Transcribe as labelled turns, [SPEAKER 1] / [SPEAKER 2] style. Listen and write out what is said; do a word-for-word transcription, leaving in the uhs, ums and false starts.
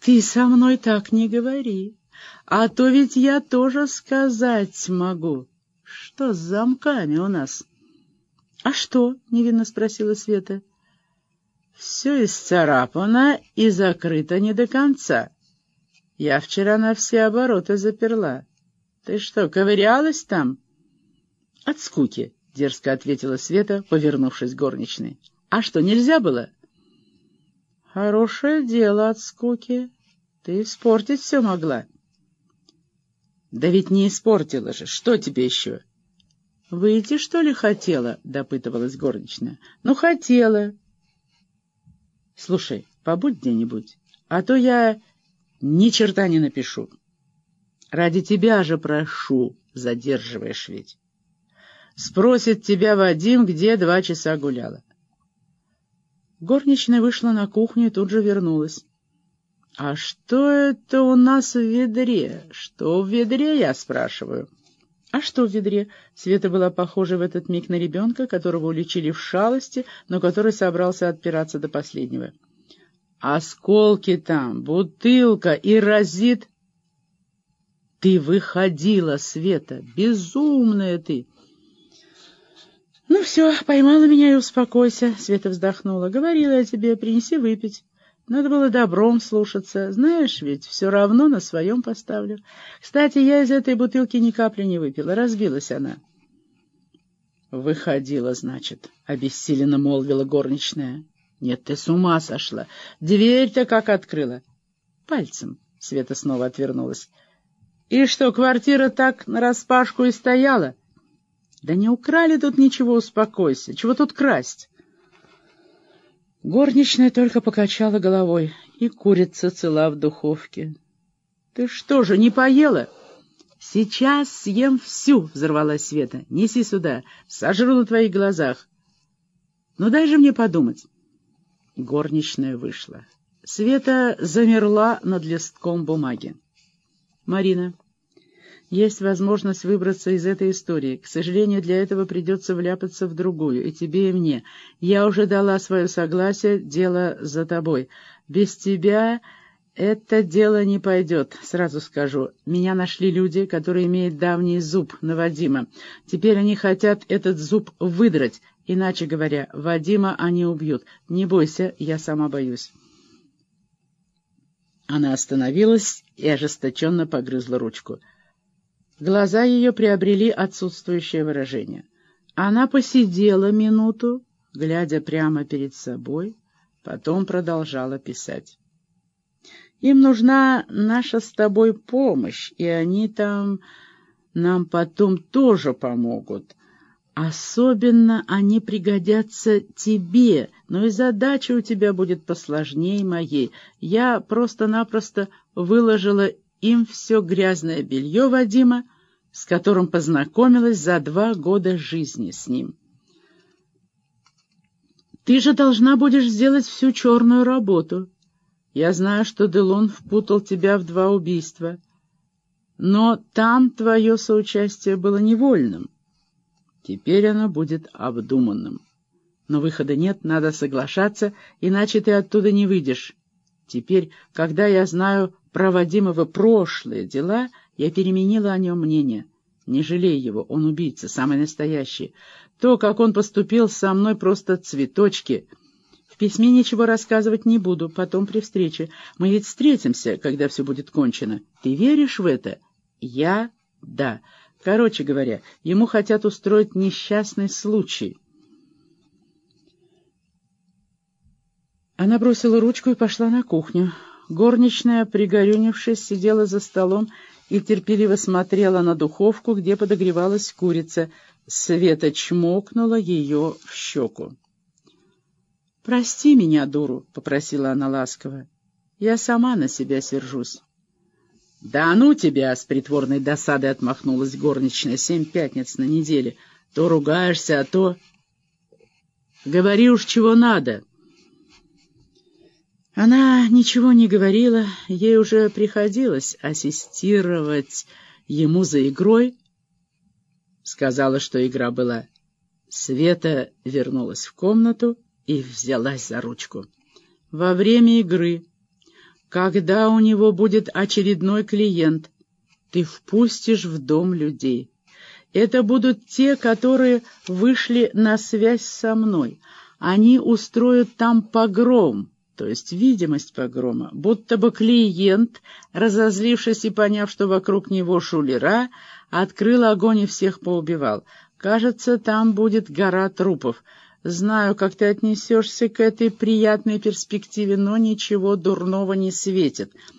[SPEAKER 1] Ты со мной так не говори, а то ведь я тоже сказать могу. Что с замками у нас? — А что? — невинно спросила Света. — Все исцарапано и закрыто не до конца. Я вчера на все обороты заперла. Ты что, ковырялась там? — От скуки, — дерзко ответила Света, повернувшись к горничной. — А что, нельзя было? — Хорошее дело от скуки. Ты испортить все могла. — Да ведь не испортила же. Что тебе еще? — Выйти, что ли, хотела? — допытывалась горничная. — Ну, хотела. — Слушай, побудь где-нибудь, а то я ни черта не напишу. Ради тебя же прошу, задерживаешь ведь. Спросит тебя Вадим, где два часа гуляла. Горничная вышла на кухню и тут же вернулась. — А что это у нас в ведре? Что в ведре, я спрашиваю? — А что в ведре? Света была похожа в этот миг на ребенка, которого уличили в шалости, но который собрался отпираться до последнего. — Осколки там, бутылка и разит. — Ты выходила, Света, безумная ты! — Ну все, поймала меня и успокойся, — Света вздохнула. — Говорила я тебе, принеси выпить. Надо было добром слушаться. Знаешь, ведь все равно на своем поставлю. Кстати, я из этой бутылки ни капли не выпила. Разбилась она. — Выходила, значит, — обессиленно молвила горничная. — Нет, ты с ума сошла. Дверь-то как открыла? — Пальцем. Света снова отвернулась. — И что, квартира так нараспашку и стояла? — Да не украли тут ничего, успокойся. Чего тут красть? Горничная только покачала головой. И курица цела в духовке. — Ты что же, не поела? — Сейчас съем всю, — взорвалась Света. — Неси сюда, сожру на твоих глазах. — Ну дай же мне подумать. Горничная вышла. Света замерла над листком бумаги. — Марина, есть возможность выбраться из этой истории. К сожалению, для этого придется вляпаться в другую, и тебе, и мне. Я уже дала свое согласие, дело за тобой. Без тебя это дело не пойдет, сразу скажу. Меня нашли люди, которые имеют давний зуб на Вадима. Теперь они хотят этот зуб выдрать. Иначе говоря, Вадима они убьют. Не бойся, я сама боюсь. Она остановилась и ожесточенно погрызла ручку. Глаза ее приобрели отсутствующее выражение. Она посидела минуту, глядя прямо перед собой, потом продолжала писать. «Им нужна наша с тобой помощь, и они там нам потом тоже помогут. Особенно они пригодятся тебе, но и задача у тебя будет посложнее моей. Я просто-напросто выложила им все грязное белье Вадима, с которым познакомилась за два года жизни с ним. Ты же должна будешь сделать всю черную работу. Я знаю, что Делон впутал тебя в два убийства, но там твое соучастие было невольным. Теперь оно будет обдуманным. Но выхода нет, надо соглашаться, иначе ты оттуда не выйдешь. Теперь, когда я знаю про Вадимова прошлые дела, я переменила о нем мнение. Не жалей его, он убийца, самый настоящий. То, как он поступил со мной, просто цветочки. В письме ничего рассказывать не буду, потом при встрече. Мы ведь встретимся, когда все будет кончено. Ты веришь в это? Я — да. Короче говоря, ему хотят устроить несчастный случай. Она бросила ручку и пошла на кухню. Горничная, пригорюнившись, сидела за столом и терпеливо смотрела на духовку, где подогревалась курица. Света чмокнула ее в щеку. — Прости меня, дуру, — попросила она ласково. — Я сама на себя сержусь. — Да ну тебя! — с притворной досадой отмахнулась горничная. — Семь пятниц на неделе. То ругаешься, а то... Говори уж, чего надо. Она ничего не говорила, ей уже приходилось ассистировать ему за игрой. Сказала, что игра была. Света вернулась в комнату и взялась за ручку. Во время игры Когда у него будет очередной клиент, ты впустишь в дом людей. Это будут те, которые вышли на связь со мной. Они устроят там погром, то есть видимость погрома, будто бы клиент, разозлившись и поняв, что вокруг него шулера, открыл огонь и всех поубивал. Кажется, там будет гора трупов. Знаю, как ты отнесешься к этой приятной перспективе, но ничего дурного не светит.